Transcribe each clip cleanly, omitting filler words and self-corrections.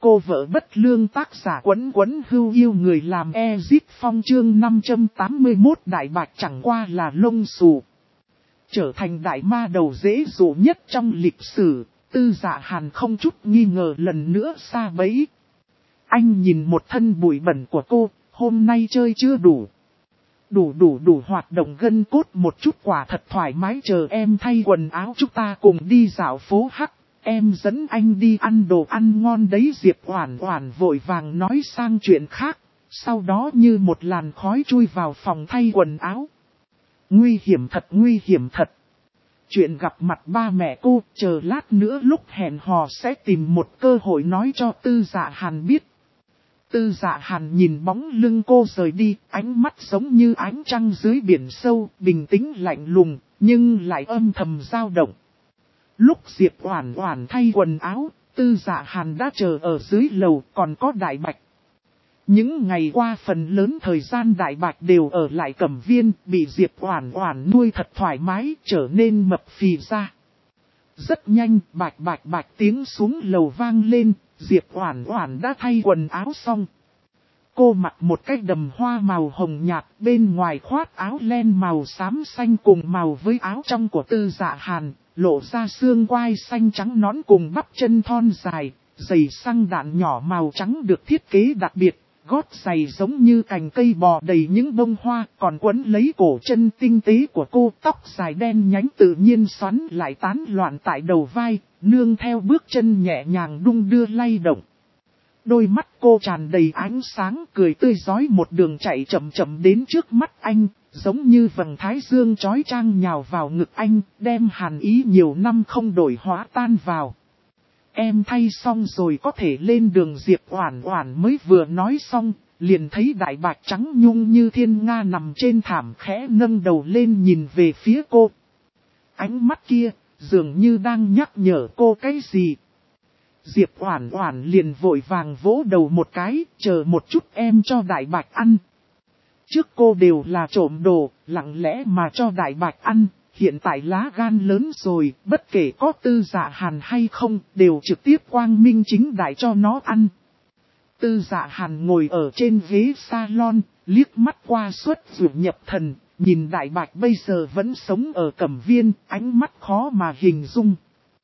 Cô vợ bất lương tác giả Quấn Quấn Hưu yêu người làm Ezit Phong chương 581 Đại Bạch chẳng qua là lông xù. Trở thành đại ma đầu dễ dụ nhất trong lịch sử, Tư Dạ Hàn không chút nghi ngờ lần nữa xa bẫy. Anh nhìn một thân bụi bẩn của cô, hôm nay chơi chưa đủ. Đủ hoạt động gân cốt một chút quả thật thoải mái, chờ em thay quần áo chúng ta cùng đi dạo phố Hắc. Em dẫn anh đi ăn đồ ăn ngon đấy. Diệp Oản Oản vội vàng nói sang chuyện khác, sau đó như một làn khói chui vào phòng thay quần áo. Nguy hiểm thật. Chuyện gặp mặt ba mẹ cô, chờ lát nữa lúc hẹn hò sẽ tìm một cơ hội nói cho Tư Dạ Hàn biết. Tư Dạ Hàn nhìn bóng lưng cô rời đi, ánh mắt giống như ánh trăng dưới biển sâu, bình tĩnh lạnh lùng, nhưng lại âm thầm dao động. Lúc Diệp Oản Oản thay quần áo, Tư Dạ Hàn đã chờ ở dưới lầu, còn có Đại Bạch. Những ngày qua phần lớn thời gian Đại Bạch đều ở lại Cẩm Viên, bị Diệp Oản Oản nuôi thật thoải mái, trở nên mập phì ra. Rất nhanh, bạch tiếng xuống lầu vang lên, Diệp Oản Oản đã thay quần áo xong. Cô mặc một cái đầm hoa màu hồng nhạt, bên ngoài khoác áo len màu xám xanh cùng màu với áo trong của Tư Dạ Hàn, lộ ra xương quai xanh trắng nõn cùng bắp chân thon dài, giày xăng đạn nhỏ màu trắng được thiết kế đặc biệt, gót giày giống như cành cây bò đầy những bông hoa, còn quấn lấy cổ chân tinh tế của cô, tóc dài đen nhánh tự nhiên xoắn lại tán loạn tại đầu vai, nương theo bước chân nhẹ nhàng đung đưa lay động. Đôi mắt cô tràn đầy ánh sáng, cười tươi rói một đường chạy chậm chậm đến trước mắt anh, giống như vầng thái dương chói chang nhào vào ngực anh, đem hàn ý nhiều năm không đổi hóa tan vào. Em thay xong rồi có thể lên đường. Diệp Oản Oản mới vừa nói xong, liền thấy Đại Bạch trắng nhung như thiên nga nằm trên thảm khẽ nâng đầu lên nhìn về phía cô. Ánh mắt kia, dường như đang nhắc nhở cô cái gì. Diệp Oản Oản liền vội vàng vỗ đầu một cái, chờ một chút em cho Đại Bạch ăn. Trước cô đều là trộm đồ, lặng lẽ mà cho Đại Bạch ăn, hiện tại lá gan lớn rồi, bất kể có Tư Dạ Hàn hay không, đều trực tiếp quang minh chính đại cho nó ăn. Tư Dạ Hàn ngồi ở trên ghế salon, liếc mắt qua xuất ruột nhập thần, nhìn Đại Bạch bây giờ vẫn sống ở Cẩm Viên, ánh mắt khó mà hình dung.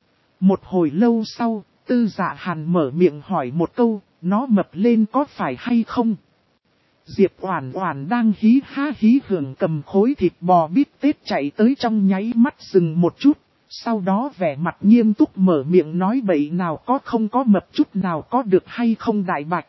Một hồi lâu sau, Tư Dạ Hàn mở miệng hỏi một câu, nó mập lên có phải hay không? Diệp Oản Oản đang hí ha hí hưởng cầm khối thịt bò bít tết chạy tới trong nháy mắt dừng một chút, sau đó vẻ mặt nghiêm túc mở miệng nói bậy nào có không có mập chút nào có được hay không. Đại Bạch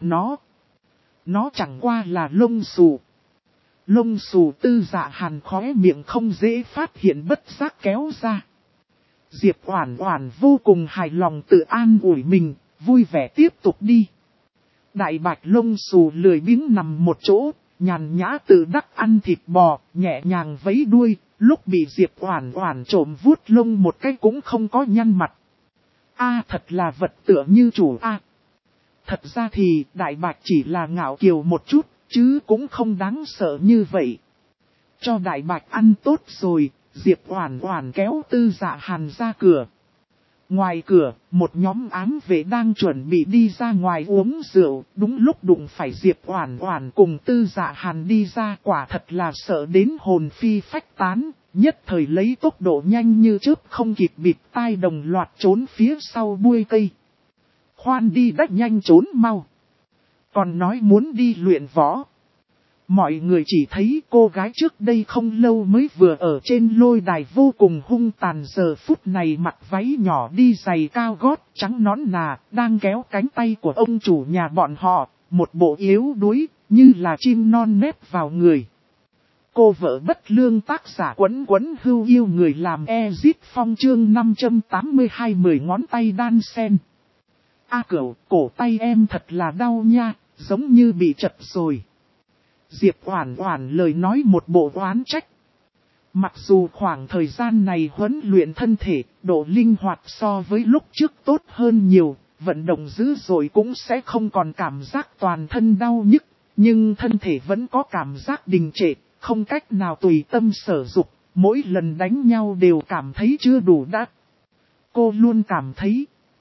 nó chẳng qua là lông xù. Lông xù. Tư Dạ Hàn khóe miệng không dễ phát hiện bất giác kéo ra. Diệp Oản Oản vô cùng hài lòng tự an ủi mình, vui vẻ tiếp tục đi. Đại Bạch lông xù lười biếng nằm một chỗ, nhàn nhã tự đắc ăn thịt bò, nhẹ nhàng vẫy đuôi, lúc bị Diệp Oản Oản trộm vuốt lông một cái cũng không có nhăn mặt. Thật là vật tựa như chủ Thật ra thì Đại Bạch chỉ là ngạo kiều một chút, chứ cũng không đáng sợ như vậy. Cho Đại Bạch ăn tốt rồi, Diệp Oản Oản kéo Tư Dạ Hàn ra cửa. Ngoài cửa, một nhóm ám vệ đang chuẩn bị đi ra ngoài uống rượu, đúng lúc đụng phải Diệp Oản Oản cùng Tư Dạ Hàn đi ra, quả thật là sợ đến hồn phi phách tán, nhất thời lấy tốc độ nhanh như chớp không kịp bịt tai đồng loạt trốn phía sau bụi cây. Khoan đi đách nhanh trốn mau. Còn nói muốn đi luyện võ. Mọi người chỉ thấy cô gái trước đây không lâu mới vừa ở trên lôi đài vô cùng hung tàn, giờ phút này mặc váy nhỏ đi giày cao gót trắng nõn nà, đang kéo cánh tay của ông chủ nhà bọn họ, một bộ yếu đuối, như là chim non nép vào người. Cô vợ bất lương tác giả Quấn Quấn Hưu yêu người làm Ezit Phong chương 582 10 ngón tay đan sen. Cửu, cổ tay em thật là đau nha, giống như bị chật rồi. Diệp Oản Oản lời nói một bộ oán trách. Mặc dù khoảng thời gian này huấn luyện thân thể, độ linh hoạt so với lúc trước tốt hơn nhiều, vận động dữ dội cũng sẽ không còn cảm giác toàn thân đau nhức, nhưng thân thể vẫn có cảm giác đình trệ, không cách nào tùy tâm sở dục, mỗi lần đánh nhau đều cảm thấy chưa đủ đắt. Cô luôn cảm thấy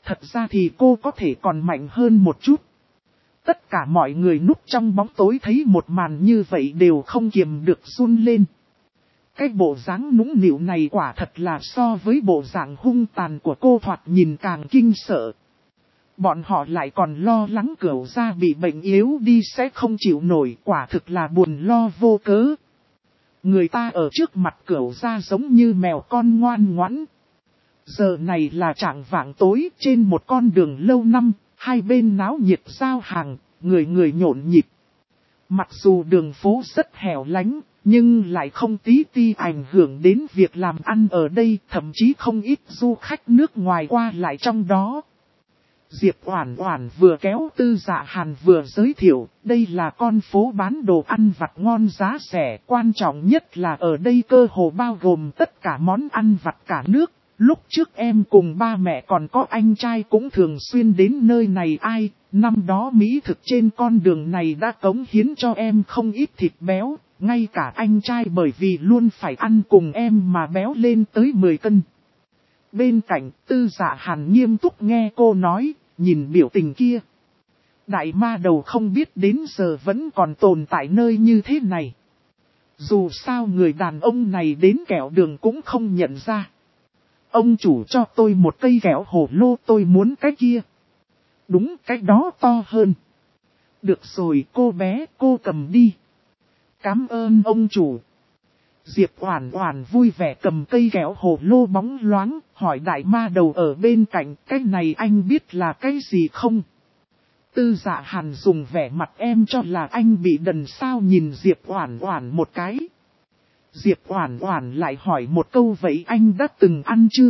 Thật ra thì cô có thể còn mạnh hơn một chút. Tất cả mọi người núp trong bóng tối thấy một màn như vậy đều không kiềm được run lên. Cái bộ dáng nũng nịu này quả thật là so với bộ dạng hung tàn của cô thoạt nhìn càng kinh sợ. Bọn họ lại còn lo lắng Cửu gia bị bệnh yếu đi sẽ không chịu nổi, quả thực là buồn lo vô cớ. Người ta ở trước mặt Cửu gia giống như mèo con ngoan ngoãn. Giờ này là chạng vạng tối, trên một con đường lâu năm, hai bên náo nhiệt giao hàng, người người nhộn nhịp. Mặc dù đường phố rất hẻo lánh, nhưng lại không tí ti ảnh hưởng đến việc làm ăn ở đây, thậm chí không ít du khách nước ngoài qua lại trong đó. Diệp Oản Oản vừa kéo Tư Dạ Hàn vừa giới thiệu, đây là con phố bán đồ ăn vặt ngon giá rẻ, quan trọng nhất là ở đây cơ hồ bao gồm tất cả món ăn vặt cả nước. Lúc trước em cùng ba mẹ còn có anh trai cũng thường xuyên đến nơi này năm đó mỹ thực trên con đường này đã cống hiến cho em không ít thịt béo, ngay cả anh trai bởi vì luôn phải ăn cùng em mà béo lên tới 10 cân. Bên cạnh Tư Dạ Hàn nghiêm túc nghe cô nói, nhìn biểu tình kia. Đại ma đầu không biết đến giờ vẫn còn tồn tại nơi như thế này. Dù sao người đàn ông này đến kẹo đường cũng không nhận ra. Ông chủ cho tôi một cây kẹo hồ lô, tôi muốn cái kia. Đúng, cái đó to hơn. Được rồi cô bé, cô cầm đi. Cảm ơn ông chủ. Diệp Oản Oản vui vẻ cầm cây kẹo hồ lô bóng loáng, hỏi đại ma đầu ở bên cạnh, cái này anh biết là cái gì không? Tư Dạ Hàn dùng vẻ mặt em cho là anh bị đần sao, nhìn Diệp Oản Oản một cái. Diệp Oản Oản lại hỏi một câu, vậy anh đã từng ăn chưa?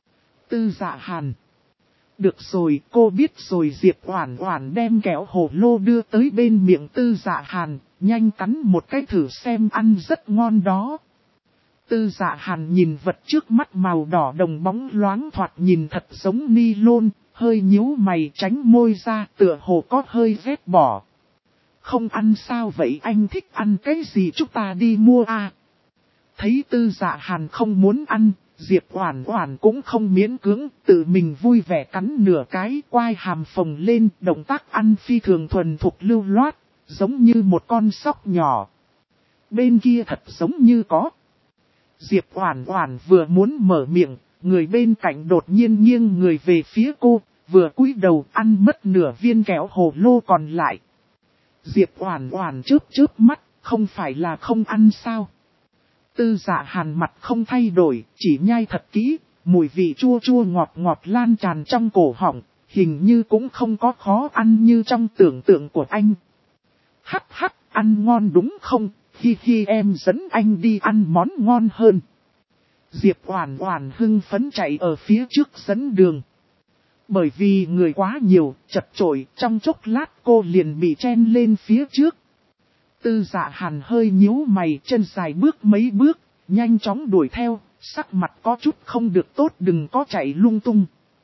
Tư Dạ Hàn. Được rồi, cô biết rồi. Diệp Oản Oản đem kẹo hồ lô đưa tới bên miệng Tư Dạ Hàn, nhanh cắn một cái thử xem, ăn rất ngon đó. Tư Dạ Hàn nhìn vật trước mắt màu đỏ đồng bóng loáng thoạt nhìn thật giống ni lôn, hơi nhíu mày tránh môi ra, tựa hồ có hơi ghét bỏ. Không ăn sao vậy, anh thích ăn cái gì chúng ta đi mua à? Thấy Tư Dạ Hàn không muốn ăn, Diệp Oản Oản cũng không miễn cưỡng, tự mình vui vẻ cắn nửa cái, quai hàm phồng lên, động tác ăn phi thường thuần thục lưu loát, giống như một con sóc nhỏ. Bên kia thật giống như có. Diệp Oản Oản vừa muốn mở miệng, người bên cạnh đột nhiên nghiêng người về phía cô, vừa cúi đầu ăn mất nửa viên kẹo hồ lô còn lại. Diệp Oản Oản chớp chớp mắt, không phải là không ăn sao? Tư Dạ Hàn mặt không thay đổi, chỉ nhai thật kỹ, mùi vị chua chua ngọt ngọt lan tràn trong cổ họng, hình như cũng không có khó ăn như trong tưởng tượng của anh. Hắc hắc, ăn ngon đúng không? Hi hi, em dẫn anh đi ăn món ngon hơn. Diệp Oản Oản hưng phấn chạy ở phía trước dẫn đường. Bởi vì người quá nhiều, chật chội, trong chốc lát cô liền bị chen lên phía trước. Tư Dạ Hàn hơi nhíu mày, chân dài bước mấy bước, nhanh chóng đuổi theo, sắc mặt có chút không được tốt, đừng có chạy lung tung.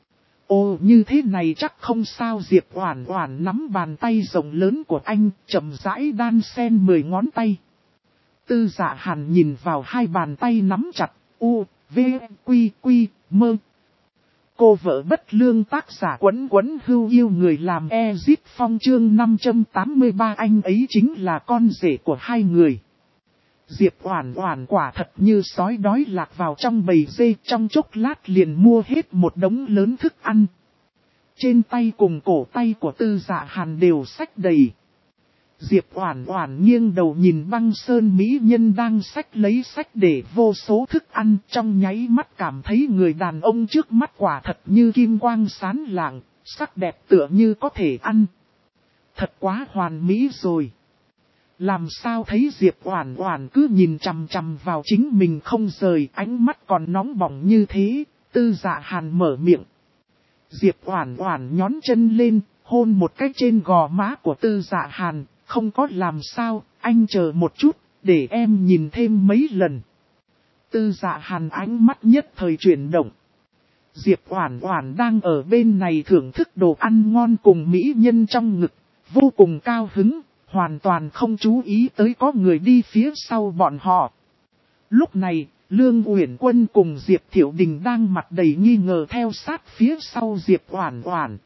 Ồ, như thế này chắc không sao. Diệp Oản Oản nắm bàn tay rộng lớn của anh, chậm rãi đan xen 10 ngón tay. Tư Dạ Hàn nhìn vào hai bàn tay nắm chặt, V, Quy, Mơ. Cô vợ bất lương, tác giả Quấn Quấn Hưu yêu người làm Ezit Phong, chương 583. Anh ấy chính là con rể của hai người. Diệp Oản Oản quả thật như sói đói lạc vào trong bầy dê, trong chốc lát liền mua hết một đống lớn thức ăn. Trên tay cùng cổ tay của Tư Dạ Hàn đều xách đầy. Diệp Oản Oản nghiêng đầu nhìn băng sơn mỹ nhân đang xách lấy xách để vô số thức ăn, trong nháy mắt cảm thấy người đàn ông trước mắt quả thật như kim quang sáng lạng, sắc đẹp tựa như có thể ăn. Thật quá hoàn mỹ rồi. Làm sao thấy Diệp Oản Oản cứ nhìn chằm chằm vào chính mình không rời, ánh mắt còn nóng bỏng như thế. Tư Dạ Hàn mở miệng. Diệp Oản Oản nhón chân lên, hôn một cái trên gò má của Tư Dạ Hàn. Không có làm sao, anh chờ một chút, để em nhìn thêm mấy lần. Tư Dạ Hàn ánh mắt nhất thời chuyển động. Diệp Oản Oản đang ở bên này thưởng thức đồ ăn ngon cùng mỹ nhân trong ngực, vô cùng cao hứng, hoàn toàn không chú ý tới có người đi phía sau bọn họ. Lúc này, Lương Uyển Quân cùng Diệp Thiệu Đình đang mặt đầy nghi ngờ theo sát phía sau Diệp Oản Oản.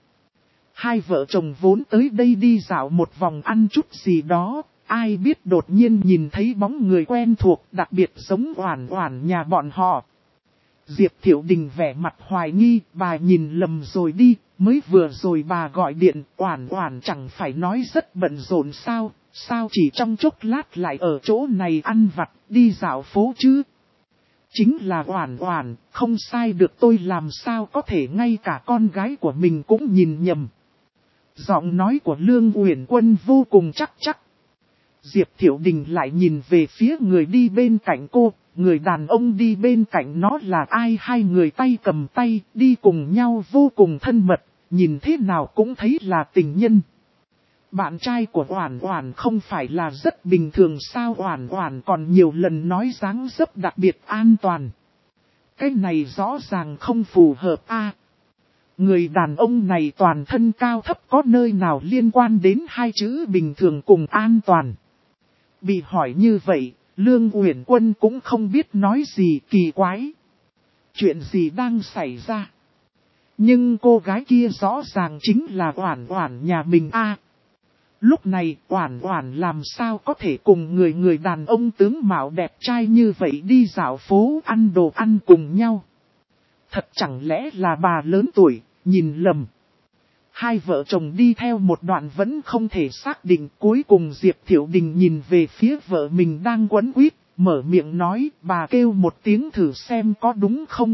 Hai vợ chồng vốn tới đây đi dạo một vòng ăn chút gì đó, ai biết đột nhiên nhìn thấy bóng người quen thuộc đặc biệt giống Oản Oản nhà bọn họ. Diệp Thiệu Đình vẻ mặt hoài nghi, bà nhìn lầm rồi đi, mới vừa rồi bà gọi điện, Oản Oản chẳng phải nói rất bận rộn sao, sao chỉ trong chốc lát lại ở chỗ này ăn vặt, đi dạo phố chứ. Chính là Oản Oản, không sai được, tôi làm sao có thể ngay cả con gái của mình cũng nhìn nhầm. Giọng nói của Lương Uyển Quân vô cùng chắc chắc. Diệp Thiệu Đình lại nhìn về phía người đi bên cạnh cô, người đàn ông đi bên cạnh nó là ai, hai người tay cầm tay, đi cùng nhau vô cùng thân mật, nhìn thế nào cũng thấy là tình nhân. Bạn trai của Oản Oản không phải là rất bình thường sao? Oản Oản còn nhiều lần nói dáng dấp đặc biệt an toàn. Cái này rõ ràng không phù hợp a. Người đàn ông này toàn thân cao thấp có nơi nào liên quan đến hai chữ bình thường cùng an toàn. Bị hỏi như vậy, Lương Uyển Quân cũng không biết nói gì, kỳ quái. Chuyện gì đang xảy ra? Nhưng cô gái kia rõ ràng chính là Oản Oản nhà mình a. Lúc này Oản Oản làm sao có thể cùng người đàn ông tướng mạo đẹp trai như vậy đi dạo phố ăn đồ ăn cùng nhau? Thật chẳng lẽ là bà lớn tuổi, nhìn lầm. Hai vợ chồng đi theo một đoạn vẫn không thể xác định, cuối cùng Diệp Thiệu Đình nhìn về phía vợ mình đang quấn quýt, mở miệng nói, bà kêu một tiếng thử xem có đúng không.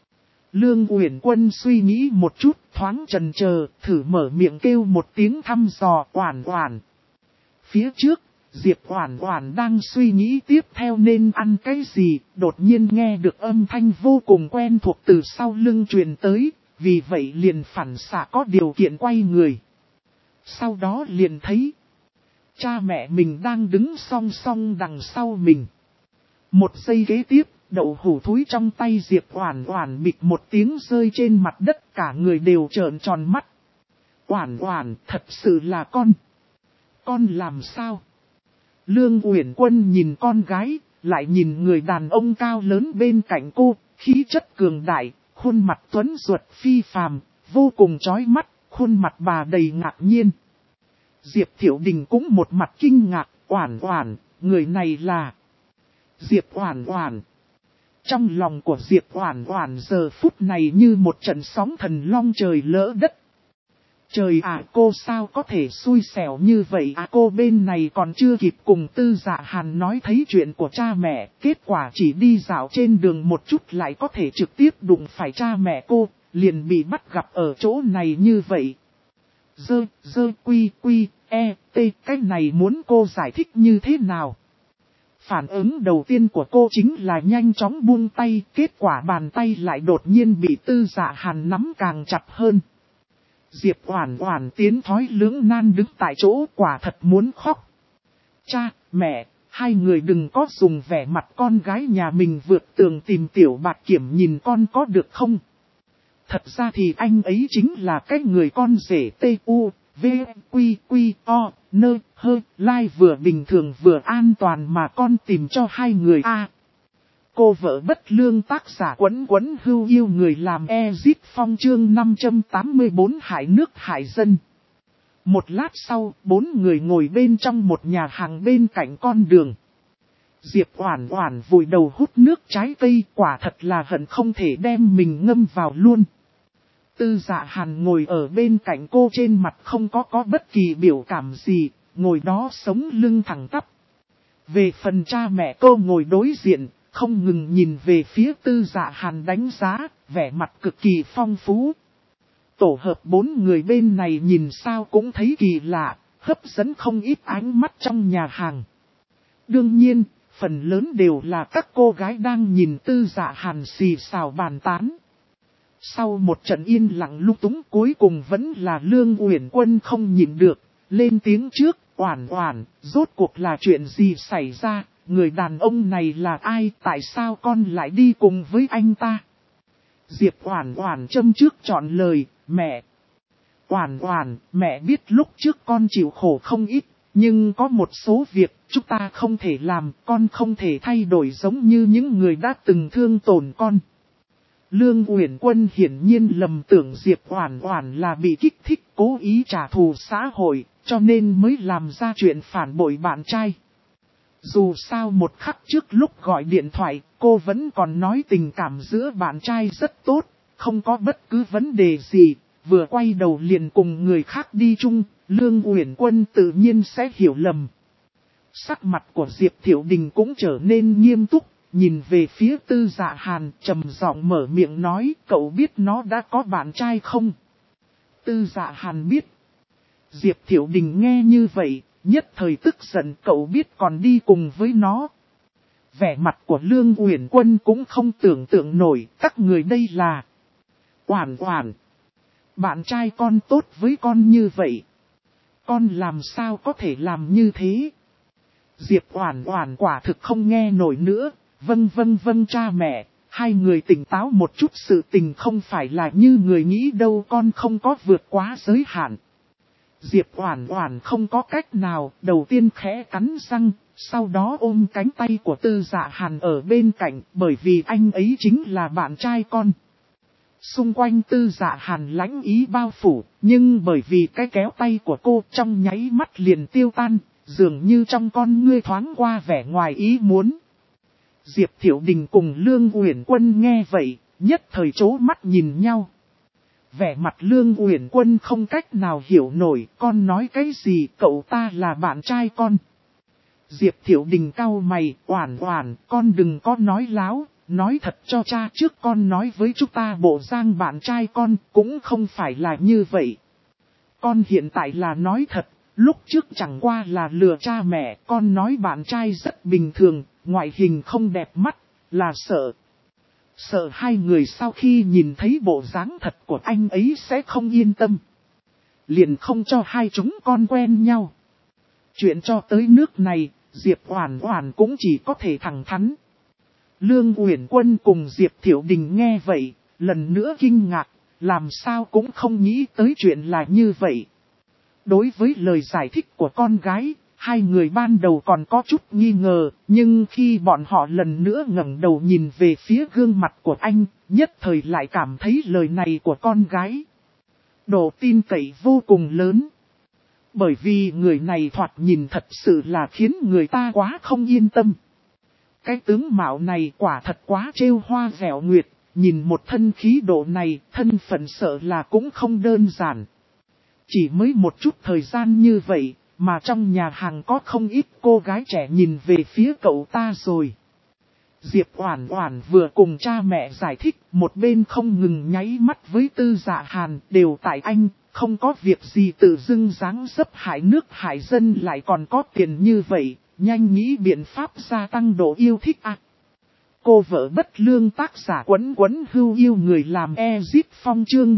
Lương Uyển Quân suy nghĩ một chút, thoáng chần chờ, thử mở miệng kêu một tiếng thăm dò, Oản Oản. Phía trước, Diệp Oản Oản đang suy nghĩ tiếp theo nên ăn cái gì, đột nhiên nghe được âm thanh vô cùng quen thuộc từ sau lưng truyền tới, vì vậy liền phản xạ có điều kiện quay người. Sau đó liền thấy, cha mẹ mình đang đứng song song đằng sau mình. Một giây kế tiếp, đậu hũ thúi trong tay Diệp Oản Oản bịch một tiếng rơi trên mặt đất, cả người đều trợn tròn mắt. Oản Oản, thật sự là con. Con làm sao? Lương Uyển Quân nhìn con gái, lại nhìn người đàn ông cao lớn bên cạnh cô, khí chất cường đại, khuôn mặt tuấn duật phi phàm, vô cùng chói mắt, khuôn mặt bà đầy ngạc nhiên. Diệp Thiệu Đình cũng một mặt kinh ngạc, Oản Oản, người này là Diệp Oản Oản. Trong lòng của Diệp Oản Oản giờ phút này như một trận sóng thần long trời lỡ đất. Trời ạ, cô sao có thể xui xẻo như vậy à? Cô bên này còn chưa kịp cùng Tư Dạ Hàn nói thấy chuyện của cha mẹ, kết quả chỉ đi dạo trên đường một chút lại có thể trực tiếp đụng phải cha mẹ cô, liền bị bắt gặp ở chỗ này như vậy. Cái này muốn cô giải thích như thế nào? Phản ứng đầu tiên của cô chính là nhanh chóng buông tay, kết quả bàn tay lại đột nhiên bị Tư Dạ Hàn nắm càng chặt hơn. Diệp Oản Oản tiến thoái lưỡng nan đứng tại chỗ, quả thật muốn khóc. Cha, mẹ, hai người đừng có dùng vẻ mặt con gái nhà mình vượt tường tìm Tiểu Bạc Kiểm nhìn con có được không? Thật ra thì anh ấy chính là cái người con rể TUVQQO lai vừa bình thường vừa an toàn mà con tìm cho hai người a. Cô vợ bất lương tác giả Quấn Quấn Hưu yêu người làm Ezit Phong chương 584 hại nước hại dân. Một lát sau, bốn người ngồi bên trong một nhà hàng bên cạnh con đường. Diệp Oản Oản vùi đầu hút nước trái cây, quả thật là hận không thể đem mình ngâm vào luôn. Tư Dạ Hàn ngồi ở bên cạnh cô, trên mặt không có bất kỳ biểu cảm gì, ngồi đó sống lưng thẳng tắp. Về phần cha mẹ cô ngồi đối diện, không ngừng nhìn về phía Tư Dạ Hàn đánh giá, vẻ mặt cực kỳ phong phú. Tổ hợp bốn người bên này nhìn sao cũng thấy kỳ lạ, hấp dẫn không ít ánh mắt trong nhà hàng. Đương nhiên, phần lớn đều là các cô gái đang nhìn Tư Dạ Hàn xì xào bàn tán. Sau một trận yên lặng lung túng, cuối cùng vẫn là Lương Uyển Quân không nhịn được, lên tiếng trước, Oản Oản, rốt cuộc là chuyện gì xảy ra, người đàn ông này là ai, tại sao con lại đi cùng với anh ta? Diệp Oản Oản châm trước chọn lời, mẹ. Oản Oản, mẹ biết lúc trước con chịu khổ không ít, Nhưng có một số việc chúng ta không thể làm, con không thể thay đổi giống như những người đã từng thương tổn con. Lương Uyển Quân hiển nhiên lầm tưởng Diệp Oản Oản là bị kích thích cố ý trả thù xã hội, cho nên mới làm ra chuyện phản bội bạn trai. Dù sao một khắc trước lúc gọi điện thoại, cô vẫn còn nói tình cảm giữa bạn trai rất tốt, không có bất cứ vấn đề gì, vừa quay đầu liền cùng người khác đi chung, Lương Uyển Quân tự nhiên sẽ hiểu lầm. Sắc mặt của Diệp Thiệu Đình cũng trở nên nghiêm túc, nhìn về phía Tư Dạ Hàn trầm giọng mở miệng nói, cậu biết nó đã có bạn trai không? Tư Dạ Hàn biết. Diệp Thiệu Đình nghe như vậy, nhất thời tức giận, cậu biết còn đi cùng với nó. Vẻ mặt của Lương Uyển Quân cũng không tưởng tượng nổi, các người đây là Oản Oản. Bạn trai con tốt với con như vậy, con làm sao có thể làm như thế? Diệp Oản Oản quả thực không nghe nổi nữa, vâng cha mẹ, hai người tỉnh táo một chút, sự tình không phải là như người nghĩ đâu, con không có vượt quá giới hạn. Diệp Oản Oản không có cách nào, đầu tiên khẽ cắn răng, sau đó ôm cánh tay của Tư Dạ Hàn ở bên cạnh, bởi vì anh ấy chính là bạn trai con. Xung quanh Tư Dạ Hàn lãnh ý bao phủ, nhưng bởi vì cái kéo tay của cô trong nháy mắt liền tiêu tan, dường như trong con ngươi thoáng qua vẻ ngoài ý muốn. Diệp Thiệu Đình cùng Lương Uyển Quân nghe vậy, nhất thời trố mắt nhìn nhau. Vẻ mặt Lương Uyển Quân không cách nào hiểu nổi, con nói cái gì, cậu ta là bạn trai con. Diệp Thiệu Đình cau mày, Oản Oản, con đừng có nói láo, nói thật cho cha, trước con nói với chúng ta bộ dạng bạn trai con cũng không phải là như vậy. Con hiện tại là nói thật, lúc trước chẳng qua là lừa cha mẹ, con nói bạn trai rất bình thường, ngoại hình không đẹp mắt, là sợ. Sợ hai người sau khi nhìn thấy bộ dáng thật của anh ấy sẽ không yên tâm. Liền không cho hai chúng con quen nhau. Chuyện cho tới nước này, Diệp Oản Oản cũng chỉ có thể thẳng thắn. Lương Uyển Quân cùng Diệp Thiệu Đình nghe vậy, lần nữa kinh ngạc, làm sao cũng không nghĩ tới chuyện là như vậy. Đối với lời giải thích của con gái, hai người ban đầu còn có chút nghi ngờ, nhưng khi bọn họ lần nữa ngẩng đầu nhìn về phía gương mặt của anh, nhất thời lại cảm thấy lời này của con gái độ tin cậy vô cùng lớn. Bởi vì người này thoạt nhìn thật sự là khiến người ta quá không yên tâm. Cái tướng mạo này quả thật quá trêu hoa dẻo nguyệt, nhìn một thân khí độ này, thân phận sợ là cũng không đơn giản. Chỉ mới một chút thời gian như vậy, mà trong nhà hàng có không ít cô gái trẻ nhìn về phía cậu ta rồi. Diệp Oản Oản vừa cùng cha mẹ giải thích, một bên không ngừng nháy mắt với Tư Dạ Hàn, đều tại anh, không có việc gì tự dưng dáng dấp hại nước hại dân lại còn có tiền như vậy, nhanh nghĩ biện pháp gia tăng độ yêu thích ạ. Cô vợ bất lương tác giả Quấn Quấn Hưu yêu người làm Ezip Phong chương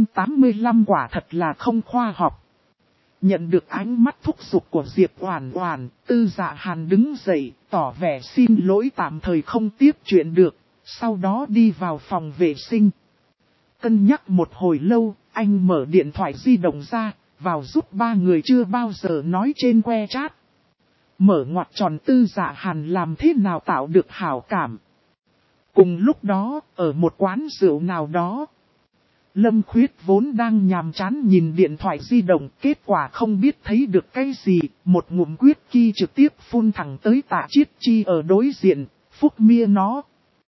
585 quả thật là không khoa học. Nhận được ánh mắt thúc giục của Diệp Oản Oản, Tư Dạ Hàn đứng dậy, tỏ vẻ xin lỗi tạm thời không tiếp chuyện được, sau đó đi vào phòng vệ sinh. Cân nhắc một hồi lâu, anh mở điện thoại di động ra, vào giúp ba người chưa bao giờ nói trên que chat. Mở ngoặc tròn Tư Dạ Hàn làm thế nào tạo được hảo cảm. Cùng lúc đó, ở một quán rượu nào đó, Lâm Khuyết vốn đang nhàm chán nhìn điện thoại di động, kết quả không biết thấy được cái gì, một ngụm quyết ki trực tiếp phun thẳng tới Tạ Chiết Chi ở đối diện, phúc mia nó.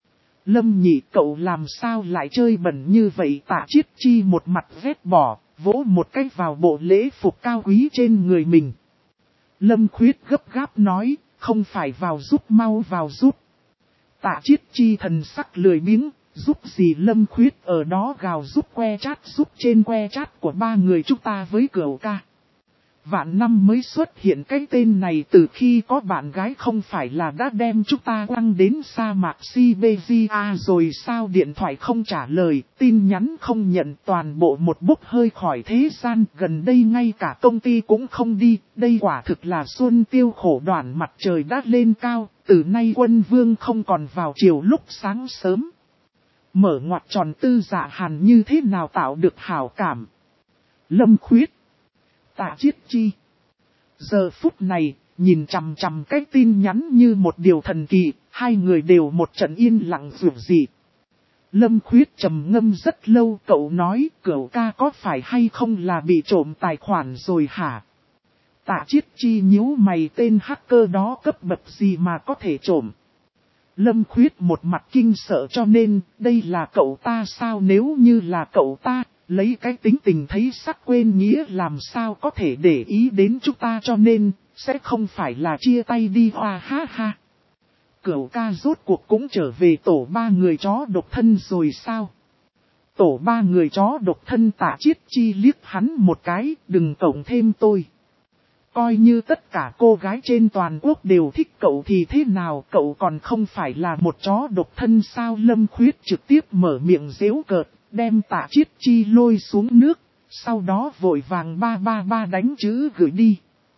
Lâm nhị, cậu làm sao lại chơi bẩn như vậy? Tạ Chiết Chi một mặt vét bỏ, vỗ một cái vào bộ lễ phục cao quý trên người mình. Lâm Khuyết gấp gáp nói, không phải vào giúp, mau vào giúp. Tạ Chiết Chi thần sắc lười biếng, giúp gì? Lâm Khuyết ở đó gào giúp que chat, giúp trên que chat của ba người chúng ta với Cửu ca. Vạn năm mới xuất hiện cái tên này, từ khi có bạn gái không phải là đã đem chúng ta quăng đến sa mạc Siberia rồi sao? Điện thoại không trả lời, tin nhắn không nhận, toàn bộ một bốc hơi khỏi thế gian, gần đây ngay cả công ty cũng không đi, đây quả thực là xuân tiêu khổ đoạn, mặt trời đã lên cao, từ nay Quân Vương không còn vào chiều lúc sáng sớm. Mở ngoặc tròn Tư Dạ Hàn như thế nào tạo được hảo cảm. Lâm Khuyết, Tạ Chiết Chi. Giờ phút này, nhìn chằm chằm cái tin nhắn như một điều thần kỳ, hai người đều một trận yên lặng rủ gì. Lâm Khuyết trầm ngâm rất lâu, cậu nói Cửu ca có phải hay không là bị trộm tài khoản rồi hả? Tạ Chiết Chi nhíu mày, tên hacker đó cấp bậc gì mà có thể trộm? Lâm Khuyết một mặt kinh sợ, cho nên đây là cậu ta sao? Nếu như là cậu ta, lấy cái tính tình thấy sắc quên nghĩa làm sao có thể để ý đến chúng ta, cho nên sẽ không phải là chia tay đi hoa ha ha. Cửu ca rốt cuộc cũng trở về tổ ba người chó độc thân rồi sao? Tổ ba người chó độc thân. Tạ Chiết Chi liếc hắn một cái, đừng cộng thêm tôi. Coi như tất cả cô gái trên toàn quốc đều thích cậu thì thế nào, cậu còn không phải là một chó độc thân sao? Lâm Khuyết trực tiếp mở miệng giễu cợt, đem Tạ Chiết Chi lôi xuống nước, sau đó vội vàng 333 đánh chữ gửi đi.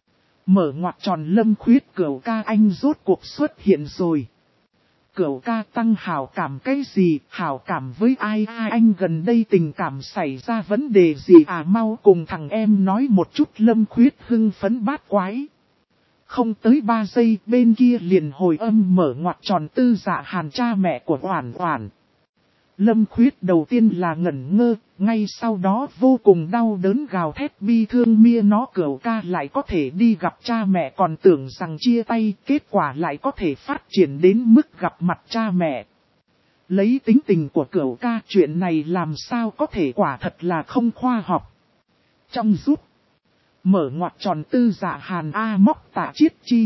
Mở ngoặc tròn. Lâm Khuyết, Cửu ca anh rốt cuộc xuất hiện rồi. Cửu ca tăng hảo cảm cái gì? Hảo cảm với ai? Anh gần đây tình cảm xảy ra vấn đề gì à? Mau cùng thằng em nói một chút. Lâm Khuyết hưng phấn bát quái. Không tới 3 giây, bên kia liền hồi âm mở ngoặc tròn. Tư Dạ Hàn, cha mẹ của Oản Oản. Lâm Khuyết đầu tiên là ngẩn ngơ, ngay sau đó vô cùng đau đớn gào thét bi thương mia nó. Cửu ca lại có thể đi gặp cha mẹ, còn tưởng rằng chia tay, kết quả lại có thể phát triển đến mức gặp mặt cha mẹ. Lấy tính tình của Cửu ca, chuyện này làm sao có thể, quả thật là không khoa học. Trong rút, mở ngoặc tròn Tư Dạ Hàn a móc Tạ Chiết Chi.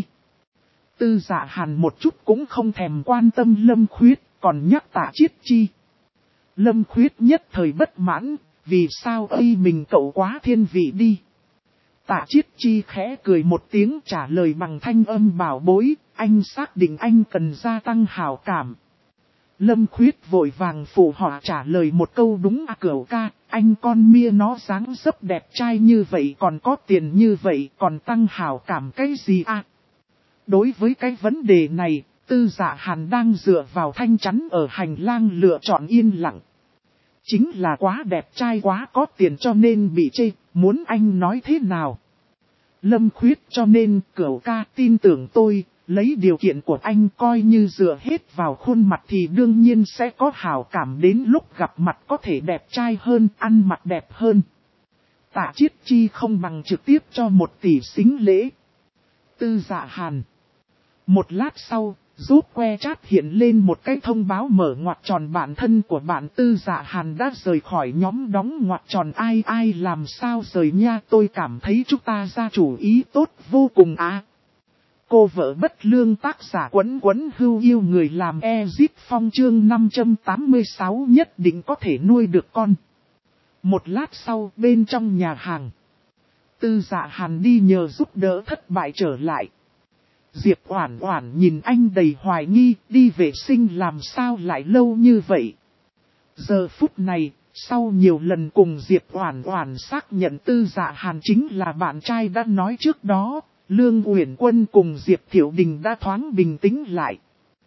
Tư Dạ Hàn một chút cũng không thèm quan tâm Lâm Khuyết, còn nhắc Tạ Chiết Chi. Lâm Khuyết nhất thời bất mãn, vì sao ấy mình cậu quá thiên vị đi. Tạ Chiết Chi khẽ cười một tiếng trả lời bằng thanh âm bảo bối, anh xác định anh cần gia tăng hảo cảm. Lâm Khuyết vội vàng phụ họa trả lời một câu đúng à. Cửu ca, anh con mia nó dáng dấp đẹp trai như vậy, còn có tiền như vậy, còn tăng hảo cảm cái gì à? Đối với cái vấn đề này, Tư Dạ Hàn đang dựa vào thanh chắn ở hành lang lựa chọn yên lặng. Chính là quá đẹp trai quá có tiền cho nên bị chê, muốn anh nói thế nào? Lâm Khuyết, cho nên Cửu ca tin tưởng tôi, lấy điều kiện của anh coi như dựa hết vào khuôn mặt thì đương nhiên sẽ có hảo cảm, đến lúc gặp mặt có thể đẹp trai hơn, ăn mặc đẹp hơn. Tạ Chiết Chi không bằng trực tiếp cho 1 tỷ xính lễ. Tư Dạ Hàn. Một lát sau, giúp que chat hiện lên một cái thông báo mở ngoặc tròn bản thân của bạn Tư Dạ Hàn đã rời khỏi nhóm đóng ngoặc tròn. Ai làm sao rời nha, tôi cảm thấy chúng ta ra chủ ý tốt vô cùng á. Cô vợ bất lương, tác giả Quấn Quấn Hưu yêu người làm Ezip Phong chương 586 nhất định có thể nuôi được con. Một lát sau, bên trong nhà hàng, Tư Dạ Hàn đi nhờ giúp đỡ thất bại trở lại. Diệp Oản Oản nhìn anh đầy hoài nghi, đi vệ sinh làm sao lại lâu như vậy. Giờ phút này, sau nhiều lần cùng Diệp Oản Oản xác nhận Tư Dạ Hàn chính là bạn trai đã nói trước đó, Lương Uyển Quân cùng Diệp Thiệu Đình đã thoáng bình tĩnh lại.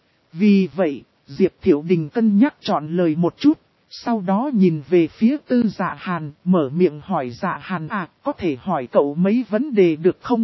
Vì vậy, Diệp Thiệu Đình cân nhắc chọn lời một chút, sau đó nhìn về phía Tư Dạ Hàn, mở miệng hỏi Dạ Hàn à, có thể hỏi cậu mấy vấn đề được không?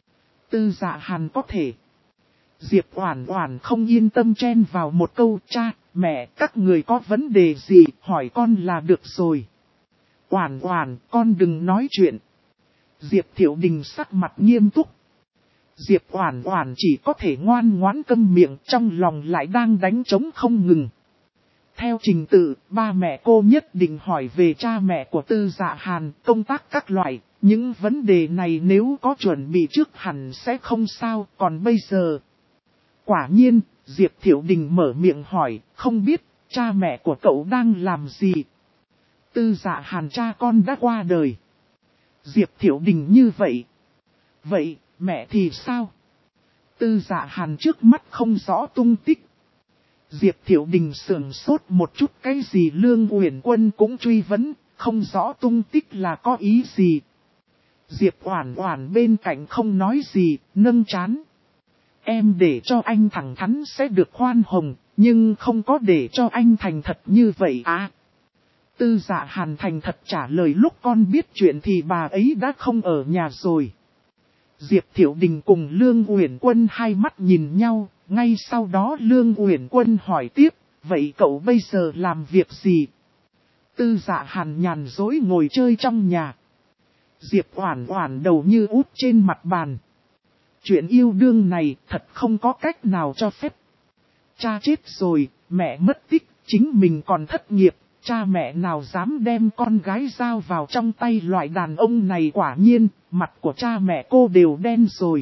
Tư Dạ Hàn có thể. Diệp Oản Oản không yên tâm chen vào một câu, cha, mẹ, các người có vấn đề gì, hỏi con là được rồi. Oản Oản, con đừng nói chuyện. Diệp Thiệu Đình sắc mặt nghiêm túc. Diệp Oản Oản chỉ có thể ngoan ngoãn câm miệng, trong lòng lại đang đánh trống không ngừng. Theo trình tự, ba mẹ cô nhất định hỏi về cha mẹ của Tư Dạ Hàn, công tác các loại. Những vấn đề này nếu có chuẩn bị trước hẳn sẽ không sao, còn bây giờ. Quả nhiên, Diệp Thiệu Đình mở miệng hỏi, không biết, cha mẹ của cậu đang làm gì? Tư Dạ Hàn, cha con đã qua đời. Diệp Thiệu Đình như vậy. Vậy, mẹ thì sao? Tư Dạ Hàn trước mắt không rõ tung tích. Diệp Thiệu Đình sửng sốt một chút, cái gì Lương Uyển Quân cũng truy vấn, không rõ tung tích là có ý gì? Diệp Oản Oản bên cạnh không nói gì, nâng trán. Em để cho anh thẳng thắn sẽ được khoan hồng, nhưng không có để cho anh thành thật như vậy à. Tư Dạ Hàn thành thật trả lời, lúc con biết chuyện thì bà ấy đã không ở nhà rồi. Diệp Thiệu Đình cùng Lương Uyển Quân hai mắt nhìn nhau, ngay sau đó Lương Uyển Quân hỏi tiếp, vậy cậu bây giờ làm việc gì? Tư Dạ Hàn nhàn dối ngồi chơi trong nhà. Diệp Oản Oản đầu như út trên mặt bàn. Chuyện yêu đương này thật không có cách nào cho phép. Cha chết rồi, mẹ mất tích, chính mình còn thất nghiệp, cha mẹ nào dám đem con gái giao vào trong tay loại đàn ông này, quả nhiên, mặt của cha mẹ cô đều đen rồi.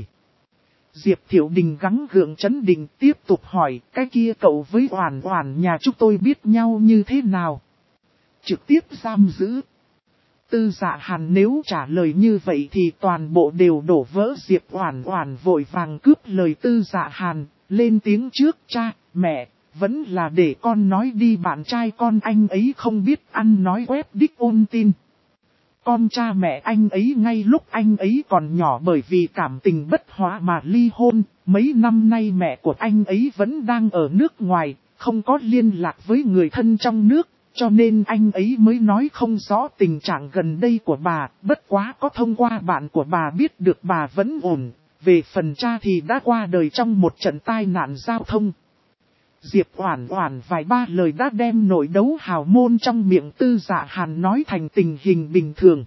Diệp Thiệu Đình gắng gượng trấn định tiếp tục hỏi, cái kia cậu với Oản Oản nhà chúng tôi biết nhau như thế nào? Trực tiếp giam giữ. Tư Dạ Hàn nếu trả lời như vậy thì toàn bộ đều đổ vỡ. Diệp Oản Oản vội vàng cướp lời Tư Dạ Hàn, lên tiếng trước, cha, mẹ, vẫn là để con nói đi, bạn trai con anh ấy không biết ăn nói quét đích ôn tin. Con cha mẹ anh ấy ngay lúc anh ấy còn nhỏ bởi vì cảm tình bất hòa mà ly hôn, mấy năm nay mẹ của anh ấy vẫn đang ở nước ngoài, không có liên lạc với người thân trong nước. Cho nên anh ấy mới nói không rõ tình trạng gần đây của bà, bất quá có thông qua bạn của bà biết được bà vẫn ổn, về phần cha thì đã qua đời trong một trận tai nạn giao thông. Diệp Oản Oản vài ba lời đã đem nội đấu hào môn trong miệng Tư Dạ Hàn nói thành tình hình bình thường.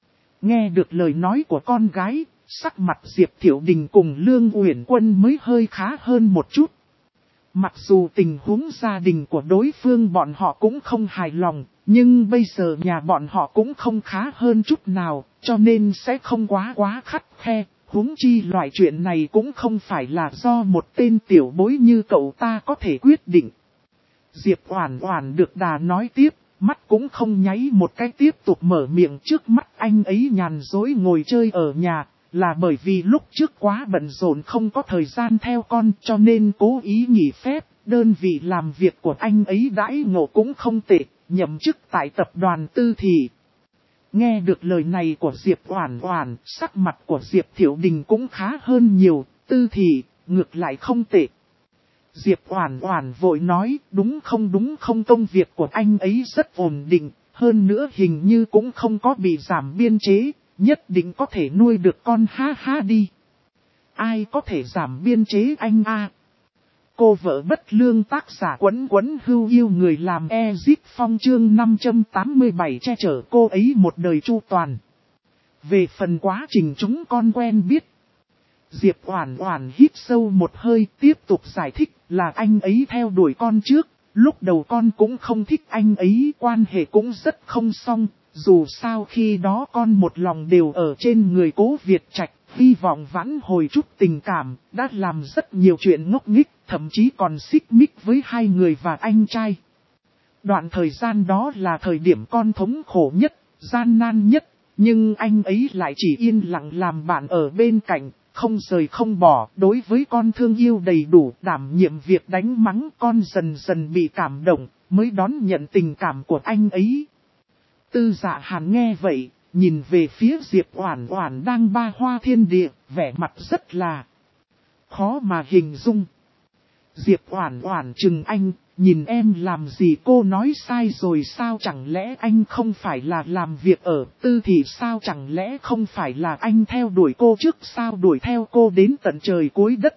Nghe được lời nói của con gái, sắc mặt Diệp Thiệu Đình cùng Lương Uyển Quân mới hơi khá hơn một chút. Mặc dù tình huống gia đình của đối phương bọn họ cũng không hài lòng, nhưng bây giờ nhà bọn họ cũng không khá hơn chút nào, cho nên sẽ không quá khắt khe. Huống chi loại chuyện này cũng không phải là do một tên tiểu bối như cậu ta có thể quyết định. Diệp Oản Oản được đà nói tiếp, mắt cũng không nháy một cái tiếp tục mở miệng, trước mắt anh ấy nhàn dối ngồi chơi ở nhà. Là bởi vì lúc trước quá bận rộn không có thời gian theo con cho nên cố ý nghỉ phép, đơn vị làm việc của anh ấy đãi ngộ cũng không tệ, nhậm chức tại tập đoàn Tư Thị. Nghe được lời này của Diệp Oản Oản, sắc mặt của Diệp Thiệu Đình cũng khá hơn nhiều, Tư Thị, ngược lại không tệ. Diệp Oản Oản vội nói, đúng không công việc của anh ấy rất ổn định, hơn nữa hình như cũng không có bị giảm biên chế. Nhất định có thể nuôi được con, ha ha đi. Ai có thể giảm biên chế anh a? Cô vợ bất lương, tác giả Quấn Hưu yêu người làm Ezip Phong, chương 587 che chở cô ấy một đời chu toàn. Về phần quá trình chúng con quen biết, Diệp Oản Oản hít sâu một hơi tiếp tục giải thích là anh ấy theo đuổi con trước. Lúc đầu con cũng không thích anh ấy, quan hệ cũng rất không xong. Dù sao khi đó con một lòng đều ở trên người Cố Việt Trạch, hy vọng vãn hồi chút tình cảm, đã làm rất nhiều chuyện ngốc nghếch, thậm chí còn xích mích với hai người và anh trai. Đoạn thời gian đó là thời điểm con thống khổ nhất, gian nan nhất, nhưng anh ấy lại chỉ yên lặng làm bạn ở bên cạnh, không rời không bỏ, đối với con thương yêu đầy đủ, đảm nhiệm việc đánh mắng. Con dần dần bị cảm động, mới đón nhận tình cảm của anh ấy. Tư Dạ Hàn nghe vậy, nhìn về phía Diệp Oản Oản đang ba hoa thiên địa, vẻ mặt rất là khó mà hình dung. Diệp Oản Oản chừng anh, nhìn em làm gì, cô nói sai rồi sao, chẳng lẽ anh không phải là làm việc ở Tư Thị sao, chẳng lẽ không phải là anh theo đuổi cô trước sao, đuổi theo cô đến tận trời cuối đất.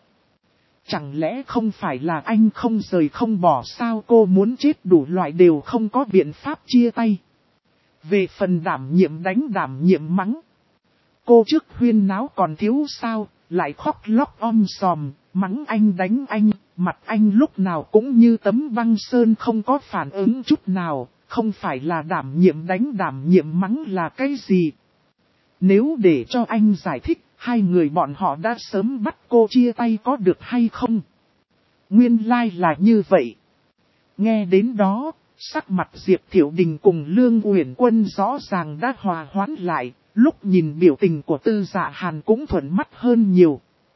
Chẳng lẽ không phải là anh không rời không bỏ sao, cô muốn chết đủ loại đều không có biện pháp chia tay. Về phần đảm nhiệm đánh đảm nhiệm mắng, cô trước huyên náo còn thiếu sao, lại khóc lóc om sòm, mắng anh đánh anh, mặt anh lúc nào cũng như tấm băng sơn không có phản ứng chút nào, không phải là đảm nhiệm đánh đảm nhiệm mắng là cái gì. Nếu để cho anh giải thích, hai người bọn họ đã sớm bắt cô chia tay có được hay không? Nguyên lai là như vậy. Nghe đến đó, sắc mặt Diệp Thiệu Đình cùng Lương Uyển Quân rõ ràng đã hòa hoãn lại, lúc nhìn biểu tình của Tư Dạ Hàn cũng thuận mắt hơn nhiều.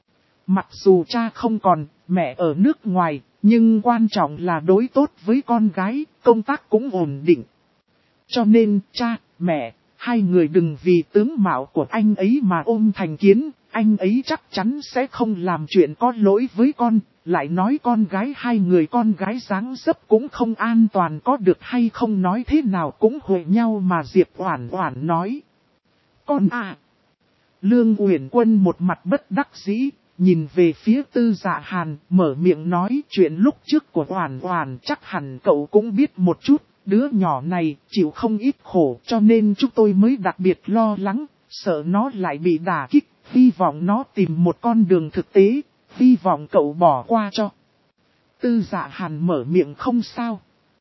Mặc dù cha không còn, mẹ ở nước ngoài, nhưng quan trọng là đối tốt với con gái, công tác cũng ổn định. Cho nên cha, mẹ, hai người đừng vì tướng mạo của anh ấy mà ôm thành kiến, anh ấy chắc chắn sẽ không làm chuyện có lỗi với con. Lại nói con gái hai người con gái dáng dấp cũng không an toàn, có được hay không nói thế nào cũng hội nhau mà. Diệp Oản Oản nói. Con à! Lương Uyển Quân một mặt bất đắc dĩ, nhìn về phía Tư Dạ Hàn, mở miệng nói chuyện lúc trước của Oản Oản chắc hẳn cậu cũng biết một chút, đứa nhỏ này chịu không ít khổ cho nên chúng tôi mới đặc biệt lo lắng, sợ nó lại bị đả kích, hy vọng nó tìm một con đường thực tế, hy vọng cậu bỏ qua cho. Tư Dạ Hàn mở miệng không sao.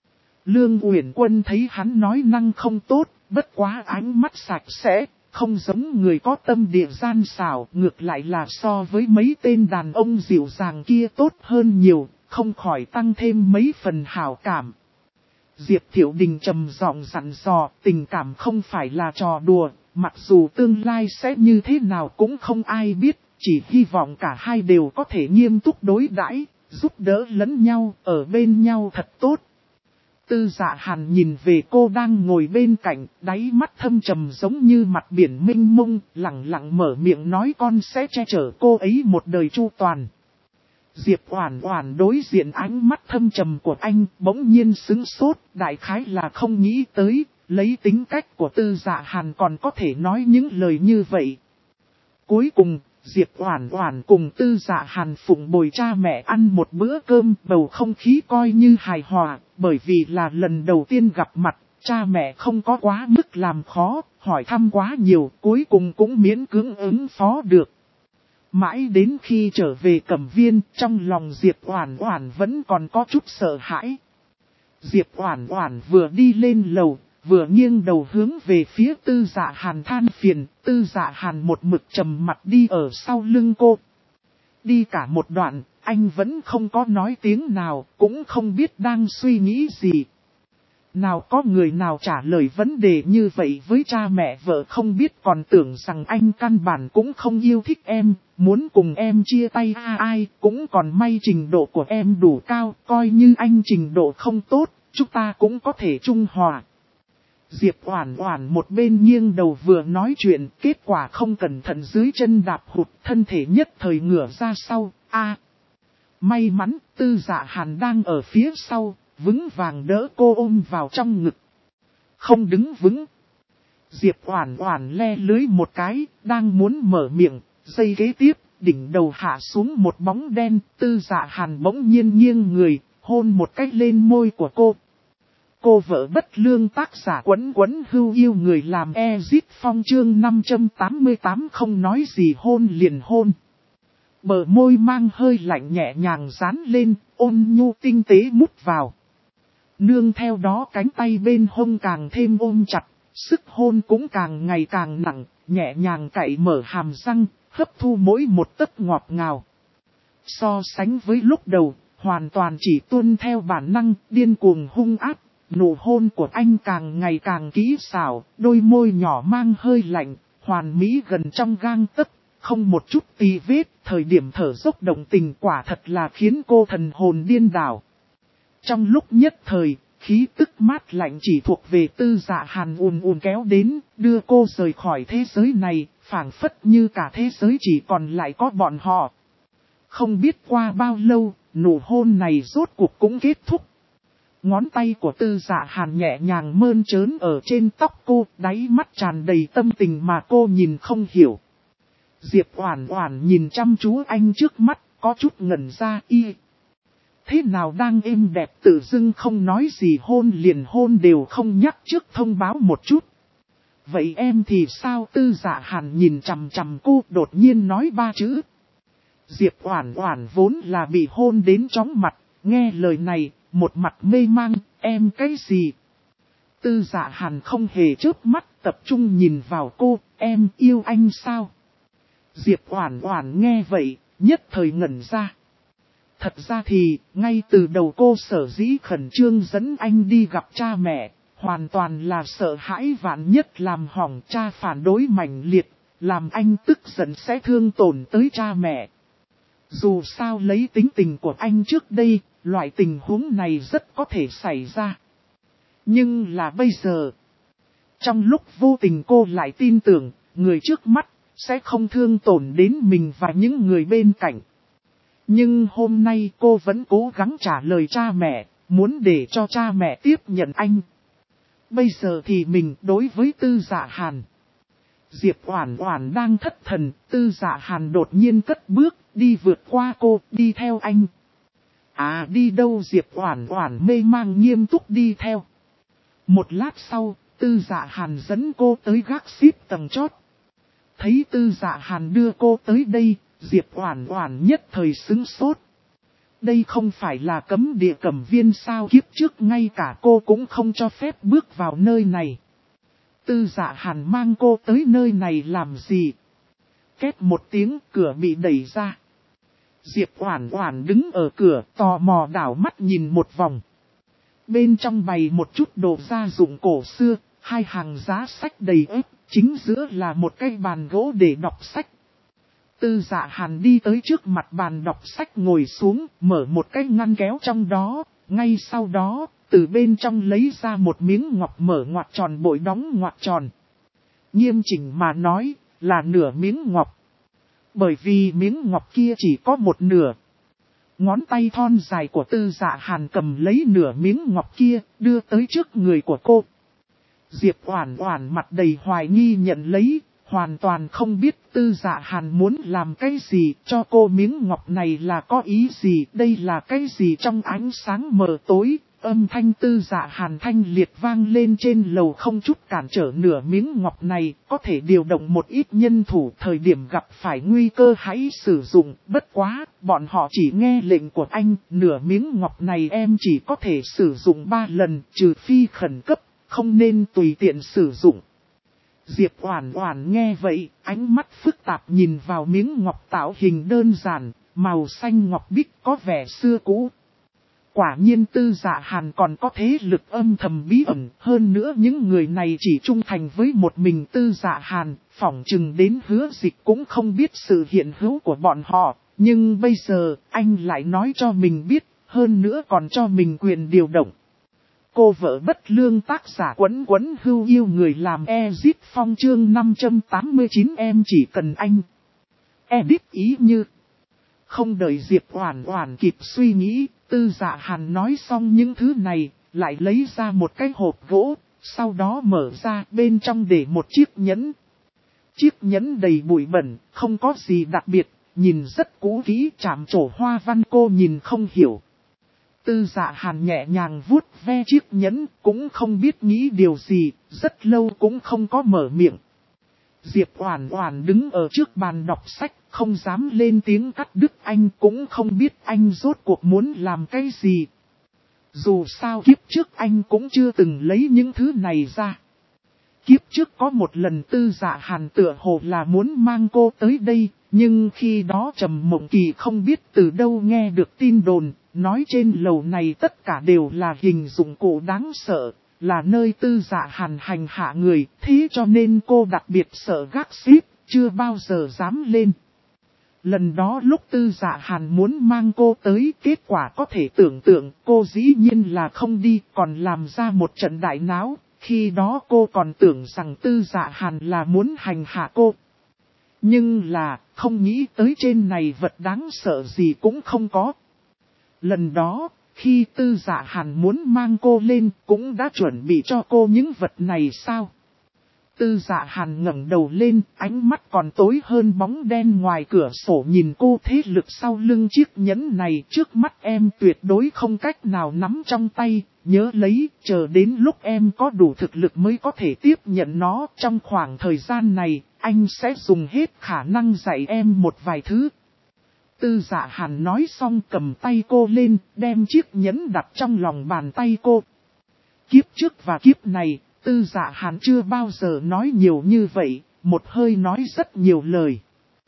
Lương Uyển Quân thấy hắn nói năng không tốt, bất quá ánh mắt sạch sẽ, không giống người có tâm địa gian xảo, ngược lại là so với mấy tên đàn ông dịu dàng kia tốt hơn nhiều, không khỏi tăng thêm mấy phần hảo cảm. Diệp Thiệu Đình trầm giọng dặn dò, tình cảm không phải là trò đùa, mặc dù tương lai sẽ như thế nào cũng không ai biết, chỉ hy vọng cả hai đều có thể nghiêm túc đối đãi, giúp đỡ lẫn nhau, ở bên nhau thật tốt. Tư Dạ Hàn nhìn về cô đang ngồi bên cạnh, đáy mắt thâm trầm giống như mặt biển mênh mông, lặng lặng mở miệng nói con sẽ che chở cô ấy một đời chu toàn. Diệp Oản Oản đối diện ánh mắt thâm trầm của anh, bỗng nhiên sững sốt, đại khái là không nghĩ tới, lấy tính cách của Tư Dạ Hàn còn có thể nói những lời như vậy. Cuối cùng, Diệp Oản Oản cùng Tư Dạ Hàn phụng bồi cha mẹ ăn một bữa cơm, bầu không khí coi như hài hòa, bởi vì là lần đầu tiên gặp mặt, cha mẹ không có quá mức làm khó, hỏi thăm quá nhiều, cuối cùng cũng miễn cưỡng ứng phó được. Mãi đến khi trở về Cẩm Viên, trong lòng Diệp Oản Oản vẫn còn có chút sợ hãi. Diệp Oản Oản vừa đi lên lầu, vừa nghiêng đầu hướng về phía Tư Dạ Hàn than phiền, Tư Dạ Hàn một mực trầm mặt đi ở sau lưng cô. Đi cả một đoạn, anh vẫn không có nói tiếng nào, cũng không biết đang suy nghĩ gì. Nào có người nào trả lời vấn đề như vậy với cha mẹ vợ không biết còn tưởng rằng anh căn bản cũng không yêu thích em, muốn cùng em chia tay ai cũng còn may trình độ của em đủ cao, coi như anh trình độ không tốt, chúng ta cũng có thể trung hòa. Diệp Oản Oản một bên nghiêng đầu vừa nói chuyện, kết quả không cẩn thận dưới chân đạp hụt, thân thể nhất thời ngửa ra sau, may mắn, Tư Dạ Hàn đang ở phía sau, vững vàng đỡ cô ôm vào trong ngực. Không đứng vững. Diệp Oản Oản le lưới một cái, đang muốn mở miệng, giây kế tiếp, đỉnh đầu hạ xuống một bóng đen, Tư Dạ Hàn bỗng nhiên nghiêng người, hôn một cái lên môi của cô. Cô vợ bất lương tác giả Quấn Quấn Hưu yêu người làm Ezit Phong chương 588 không nói gì hôn liền hôn. Bờ môi mang hơi lạnh nhẹ nhàng dán lên, ôn nhu tinh tế mút vào. Nương theo đó cánh tay bên hông càng thêm ôm chặt, sức hôn cũng càng ngày càng nặng, nhẹ nhàng cạy mở hàm răng, hấp thu mỗi một tấc ngọt ngào. So sánh với lúc đầu, hoàn toàn chỉ tuân theo bản năng, điên cuồng hung ác. Nụ hôn của anh càng ngày càng kỹ xảo, đôi môi nhỏ mang hơi lạnh, hoàn mỹ gần trong gang tấc, không một chút tì vết, thời điểm thở dốc động tình quả thật là khiến cô thần hồn điên đảo. Trong lúc nhất thời, khí tức mát lạnh chỉ thuộc về Tư Dạ Hàn ùn ùn kéo đến, đưa cô rời khỏi thế giới này, phảng phất như cả thế giới chỉ còn lại có bọn họ. Không biết qua bao lâu, nụ hôn này rốt cuộc cũng kết thúc. Ngón tay của Tư Dạ Hàn nhẹ nhàng mơn trớn ở trên tóc cô, đáy mắt tràn đầy tâm tình mà cô nhìn không hiểu. Diệp Oản Oản nhìn chăm chú anh trước mắt, có chút ngẩn ra thế nào đang êm đẹp tự dưng không nói gì hôn liền hôn đều không nhắc trước thông báo một chút. Vậy em thì sao? Tư Dạ Hàn nhìn chằm chằm cô đột nhiên nói ba chữ. Diệp Oản Oản vốn là bị hôn đến chóng mặt, nghe lời này, một mặt mê mang, em cái gì? Tư Dạ Hàn không hề chớp mắt tập trung nhìn vào cô, em yêu anh sao? Diệp Oản Oản nghe vậy, nhất thời ngẩn ra. Thật ra thì, ngay từ đầu cô sở dĩ khẩn trương dẫn anh đi gặp cha mẹ, hoàn toàn là sợ hãi vạn nhất làm hỏng cha phản đối mạnh liệt, làm anh tức giận sẽ thương tổn tới cha mẹ. Dù sao lấy tính tình của anh trước đây, loại tình huống này rất có thể xảy ra. Nhưng là bây giờ, trong lúc vô tình cô lại tin tưởng, người trước mắt sẽ không thương tổn đến mình và những người bên cạnh. Nhưng hôm nay cô vẫn cố gắng trả lời cha mẹ, muốn để cho cha mẹ tiếp nhận anh. Bây giờ thì mình đối với Tư Dạ Hàn. Diệp Oản Oản đang thất thần, Tư Dạ Hàn đột nhiên cất bước, đi vượt qua cô, đi theo anh. À đi đâu? Diệp Oản Oản mê mang nghiêm túc đi theo. Một lát sau, Tư Dạ Hàn dẫn cô tới gác xếp tầng chót. Thấy Tư Dạ Hàn đưa cô tới đây, Diệp Oản Oản nhất thời sững sốt. Đây không phải là cấm địa Cẩm Viên sao? Kiếp trước ngay cả cô cũng không cho phép bước vào nơi này. Tư Dạ Hàn mang cô tới nơi này làm gì? Két một tiếng, cửa bị đẩy ra. Diệp Oản Oản đứng ở cửa, tò mò đảo mắt nhìn một vòng. Bên trong bày một chút đồ gia dụng cổ xưa, hai hàng giá sách đầy ếp, chính giữa là một cái bàn gỗ để đọc sách. Tư Dạ Hàn đi tới trước mặt bàn đọc sách ngồi xuống, mở một cái ngăn kéo trong đó, ngay sau đó, từ bên trong lấy ra một miếng ngọc mở ngoặc tròn bội đóng ngoặc tròn. Nghiêm chỉnh mà nói, là nửa miếng ngọc. Bởi vì miếng ngọc kia chỉ có một nửa. Ngón tay thon dài của Tư Dạ Hàn cầm lấy nửa miếng ngọc kia, đưa tới trước người của cô. Diệp Oản Oản mặt đầy hoài nghi nhận lấy, hoàn toàn không biết Tư Dạ Hàn muốn làm cái gì, cho cô miếng ngọc này là có ý gì, đây là cái gì? Trong ánh sáng mờ tối, âm thanh Tư Dạ Hàn thanh liệt vang lên trên lầu, không chút cản trở. Nửa miếng ngọc này có thể điều động một ít nhân thủ, thời điểm gặp phải nguy cơ hãy sử dụng, bất quá, bọn họ chỉ nghe lệnh của anh, nửa miếng ngọc này em chỉ có thể sử dụng 3 lần, trừ phi khẩn cấp, không nên tùy tiện sử dụng. Diệp Oản Oản nghe vậy, ánh mắt phức tạp nhìn vào miếng ngọc tạo hình đơn giản, màu xanh ngọc bích có vẻ xưa cũ. Quả nhiên Tư Dạ Hàn còn có thế lực âm thầm bí ẩn, hơn nữa những người này chỉ trung thành với một mình Tư Dạ Hàn, phỏng chừng đến Hứa Dịch cũng không biết sự hiện hữu của bọn họ, nhưng bây giờ anh lại nói cho mình biết, hơn nữa còn cho mình quyền điều động. Cô vợ bất lương tác giả Quấn Quấn Hưu yêu người làm Ezip Phong chương 589 em chỉ cần anh. Edit ý như. Không đợi Diệp Oản Oản kịp suy nghĩ, Tư Dạ Hàn nói xong những thứ này, lại lấy ra một cái hộp gỗ, sau đó mở ra bên trong để một chiếc nhẫn. Chiếc nhẫn đầy bụi bẩn, không có gì đặc biệt, nhìn rất cũ kỹ, chạm trổ hoa văn cô nhìn không hiểu. Tư Dạ Hàn nhẹ nhàng vuốt ve chiếc nhẫn, cũng không biết nghĩ điều gì, rất lâu cũng không có mở miệng. Diệp Oản Oản đứng ở trước bàn đọc sách, không dám lên tiếng cắt đứt anh, cũng không biết anh rốt cuộc muốn làm cái gì. Dù sao kiếp trước anh cũng chưa từng lấy những thứ này ra. Kiếp trước có một lần Tư Dạ Hàn tựa hồ là muốn mang cô tới đây, nhưng khi đó Trầm Mộng Kỳ không biết từ đâu nghe được tin đồn, nói trên lầu này tất cả đều là hình dụng cụ đáng sợ, là nơi Tư Dạ Hàn hành hạ người, thế cho nên cô đặc biệt sợ gác xếp, chưa bao giờ dám lên. Lần đó lúc Tư Dạ Hàn muốn mang cô tới, kết quả có thể tưởng tượng, cô dĩ nhiên là không đi, còn làm ra một trận đại náo, khi đó cô còn tưởng rằng Tư Dạ Hàn là muốn hành hạ cô. Nhưng là, không nghĩ tới trên này vật đáng sợ gì cũng không có. Lần đó, khi Tư Dạ Hàn muốn mang cô lên, cũng đã chuẩn bị cho cô những vật này sao? Tư Dạ Hàn ngẩng đầu lên, ánh mắt còn tối hơn bóng đen ngoài cửa sổ nhìn cô. Thế lực sau lưng chiếc nhẫn này trước mắt em tuyệt đối không cách nào nắm trong tay, nhớ lấy, chờ đến lúc em có đủ thực lực mới có thể tiếp nhận nó. Trong khoảng thời gian này, anh sẽ dùng hết khả năng dạy em một vài thứ. Tư Dạ Hàn nói xong cầm tay cô lên, đem chiếc nhẫn đặt trong lòng bàn tay cô. Kiếp trước và kiếp này, Tư Dạ Hàn chưa bao giờ nói nhiều như vậy, một hơi nói rất nhiều lời.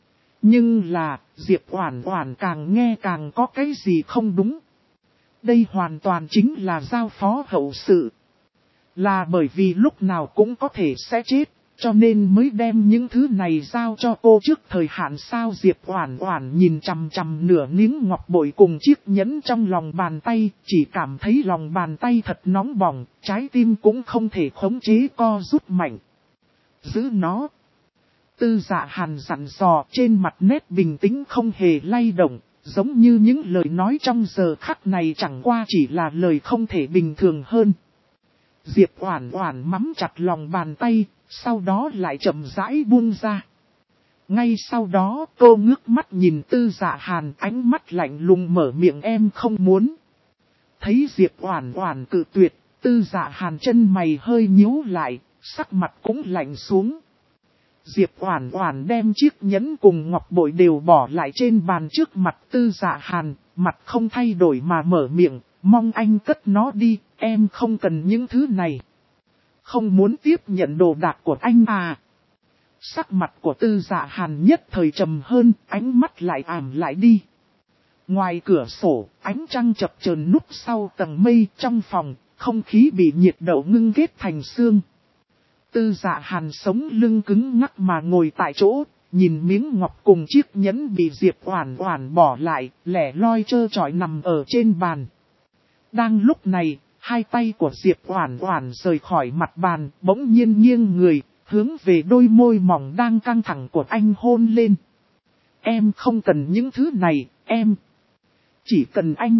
Nhưng là, Diệp Oản Oản càng nghe càng có cái gì không đúng. Đây hoàn toàn chính là giao phó hậu sự. Là bởi vì lúc nào cũng có thể sẽ chết, cho nên mới đem những thứ này giao cho cô trước thời hạn sao? Diệp Oản Oản nhìn chằm chằm nửa miếng ngọc bội cùng chiếc nhẫn trong lòng bàn tay, chỉ cảm thấy lòng bàn tay thật nóng bỏng, trái tim cũng không thể khống chế co rút mạnh. Giữ nó. Tư Dạ Hàn dặn dò, trên mặt nét bình tĩnh không hề lay động, giống như những lời nói trong giờ khắc này chẳng qua chỉ là lời không thể bình thường hơn. Diệp Oản Oản nắm chặt lòng bàn tay, sau đó lại chậm rãi buông ra. Ngay sau đó cô ngước mắt nhìn Tư Dạ Hàn, ánh mắt lạnh lùng mở miệng, em không muốn. Thấy Diệp Oản Oản cự tuyệt, Tư Dạ Hàn chân mày hơi nhíu lại, sắc mặt cũng lạnh xuống. Diệp Oản Oản đem chiếc nhẫn cùng ngọc bội đều bỏ lại trên bàn trước mặt Tư Dạ Hàn, mặt không thay đổi mà mở miệng, mong anh cất nó đi, em không cần những thứ này. Không muốn tiếp nhận đồ đạc của anh à? Sắc mặt của Tư Dạ Hàn nhất thời trầm hơn, ánh mắt lại ảm lại đi. Ngoài cửa sổ, ánh trăng chập chờn núp sau tầng mây, trong phòng, không khí bị nhiệt độ ngưng kết thành xương. Tư Dạ Hàn sống lưng cứng ngắc mà ngồi tại chỗ, nhìn miếng ngọc cùng chiếc nhẫn bị Diệp Oản Oản bỏ lại, lẻ loi trơ trọi nằm ở trên bàn. Đang lúc này, hai tay của Diệp Oản Oản rời khỏi mặt bàn, bỗng nhiên nghiêng người, hướng về đôi môi mỏng đang căng thẳng của anh hôn lên. Em không cần những thứ này, em chỉ cần anh.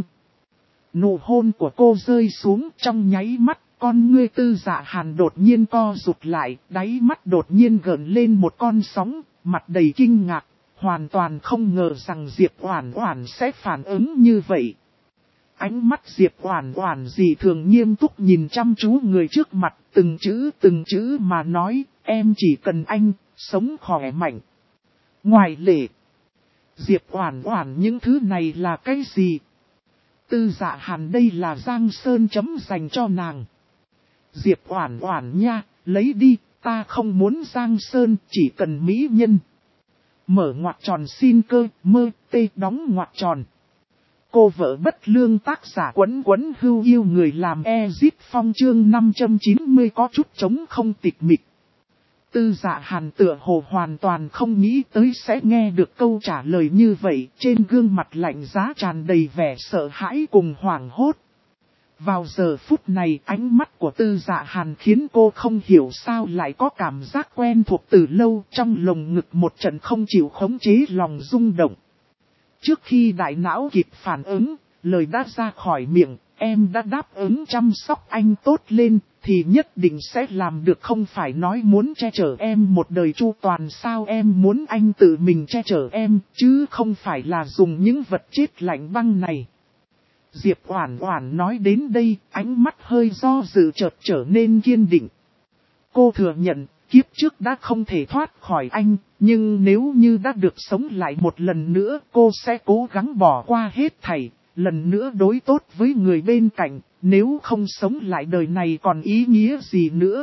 Nụ hôn của cô rơi xuống, trong nháy mắt, con ngươi Tư Dạ Hàn đột nhiên co rụt lại, đáy mắt đột nhiên gợn lên một con sóng, mặt đầy kinh ngạc, hoàn toàn không ngờ rằng Diệp Oản Oản sẽ phản ứng như vậy. Ánh mắt Diệp Oản Oản dị thường nghiêm túc nhìn chăm chú người trước mặt, từng chữ mà nói, em chỉ cần anh, sống khỏe mạnh. Ngoài lệ, Diệp Oản Oản những thứ này là cái gì? Tư Dạ Hàn đây là Giang Sơn chấm dành cho nàng. Diệp Oản Oản nha, lấy đi, ta không muốn Giang Sơn, chỉ cần mỹ nhân. Mở ngoặc tròn xin cơ, mơ, tê đóng ngoặc tròn. Cô vợ bất lương tác giả Quấn Quấn Hưu yêu người làm Ezit Phong chương 590 có chút trống không tịch mịch. Tư Dạ Hàn tựa hồ hoàn toàn không nghĩ tới sẽ nghe được câu trả lời như vậy, trên gương mặt lạnh giá tràn đầy vẻ sợ hãi cùng hoảng hốt. Vào giờ phút này ánh mắt của Tư Dạ Hàn khiến cô không hiểu sao lại có cảm giác quen thuộc từ lâu, trong lồng ngực một trận không chịu khống chế lòng rung động. Trước khi đại não kịp phản ứng, lời đã ra khỏi miệng, em đã đáp ứng chăm sóc anh tốt lên, thì nhất định sẽ làm được, không phải nói muốn che chở em một đời chu toàn sao, em muốn anh tự mình che chở em, chứ không phải là dùng những vật chết lạnh băng này. Diệp Oản Oản nói đến đây, ánh mắt hơi do dự chợt trở nên kiên định. Cô thừa nhận, kiếp trước đã không thể thoát khỏi anh, nhưng nếu như đã được sống lại một lần nữa, cô sẽ cố gắng bỏ qua hết thảy, lần nữa đối tốt với người bên cạnh, nếu không sống lại đời này còn ý nghĩa gì nữa.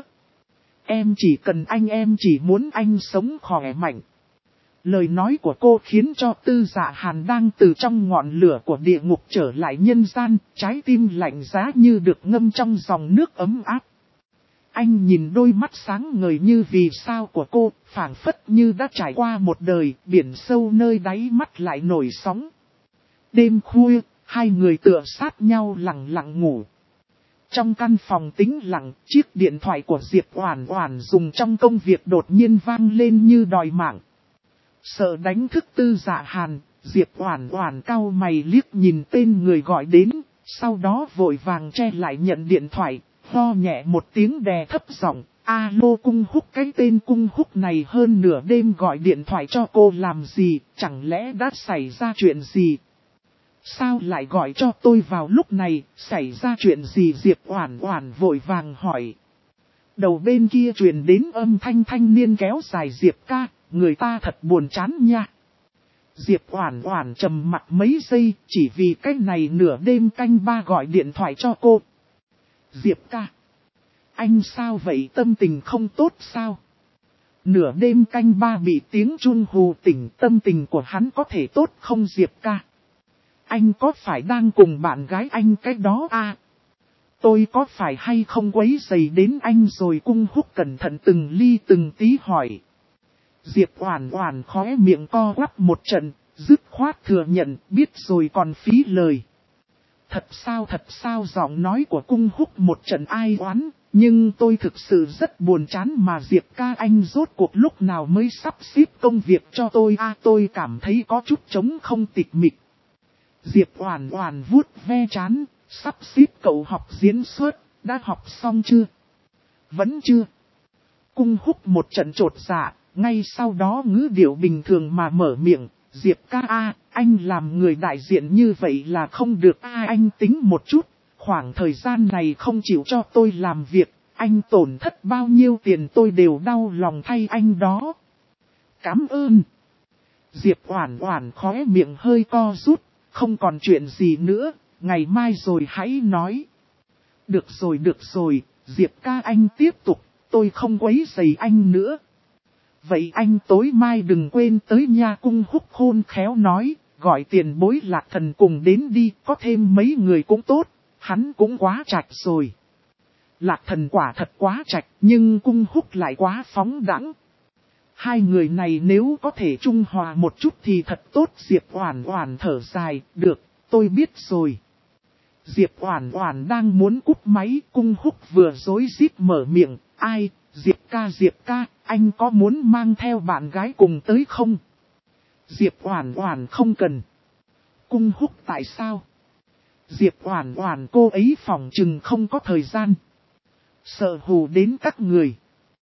Em chỉ cần anh, em chỉ muốn anh sống khỏe mạnh. Lời nói của cô khiến cho Tư Dạ Hàn đang từ trong ngọn lửa của địa ngục trở lại nhân gian, trái tim lạnh giá như được ngâm trong dòng nước ấm áp. Anh nhìn đôi mắt sáng ngời như vì sao của cô, phảng phất như đã trải qua một đời, biển sâu nơi đáy mắt lại nổi sóng. Đêm khuya, hai người tựa sát nhau lặng lặng ngủ. Trong căn phòng tĩnh lặng, chiếc điện thoại của Diệp Oản Oản dùng trong công việc đột nhiên vang lên như đòi mạng. Sợ đánh thức Tư Dạ Hàn, Diệp Oản Oản cau mày liếc nhìn tên người gọi đến, sau đó vội vàng che lại nhận điện thoại, ho nhẹ một tiếng đè thấp giọng, alo Cung Húc, cái tên Cung Húc này hơn nửa đêm gọi điện thoại cho cô làm gì, chẳng lẽ đã xảy ra chuyện gì? Sao lại gọi cho tôi vào lúc này, xảy ra chuyện gì? Diệp Oản Oản vội vàng hỏi. Đầu bên kia truyền đến âm thanh thanh niên kéo dài, Diệp ca, người ta thật buồn chán nha. Diệp Oản Oản trầm mặc mấy giây, chỉ vì cái này nửa đêm canh ba gọi điện thoại cho cô. Diệp ca, anh sao vậy, tâm tình không tốt sao? Nửa đêm canh ba bị tiếng chuông hù tỉnh, tâm tình của hắn có thể tốt không Diệp ca? Anh có phải đang cùng bạn gái anh cái đó à? Tôi có phải hay không quấy rầy đến anh rồi? Cung Húc cẩn thận từng ly từng tí hỏi. Diệp Oản Oản khóe miệng co quắp một trận, dứt khoát thừa nhận, biết rồi còn phí lời. Thật sao giọng nói của Cung Húc một trận ai oán, nhưng tôi thực sự rất buồn chán mà Diệp ca, anh rốt cuộc lúc nào mới sắp xếp công việc cho tôi tôi cảm thấy có chút trống không tịch mịch. Diệp Oản Oản vuốt ve trán, sắp xếp cậu học diễn xuất, đã học xong chưa? Vẫn chưa. Cung Húc một trận chột dạ, ngay sau đó ngữ điệu bình thường mà mở miệng, Diệp ca anh làm người đại diện như vậy là không được anh tính một chút, khoảng thời gian này không chịu cho tôi làm việc, anh tổn thất bao nhiêu tiền tôi đều đau lòng thay anh đó. Cảm ơn. Diệp Oản Oản khóe miệng hơi co rút, không còn chuyện gì nữa, ngày mai rồi hãy nói. Được rồi, Diệp ca anh tiếp tục, tôi không quấy rầy anh nữa. Vậy anh tối mai đừng quên tới nha. Cung Húc khôn khéo nói, gọi tiền bối Lạc Thần cùng đến đi, có thêm mấy người cũng tốt, hắn cũng quá trạch rồi. Lạc Thần quả thật quá trạch, nhưng Cung Húc lại quá phóng đãng. Hai người này nếu có thể trung hòa một chút thì thật tốt. Diệp Oản Oản thở dài, được, tôi biết rồi. Diệp Oản Oản đang muốn cúp máy, Cung Húc vừa rối rít mở miệng, ai, Diệp ca, anh có muốn mang theo bạn gái cùng tới không? Diệp Oản Oản không cần. Cung Húc tại sao? Diệp Oản Oản cô ấy phỏng chừng không có thời gian. Sợ hù đến các người.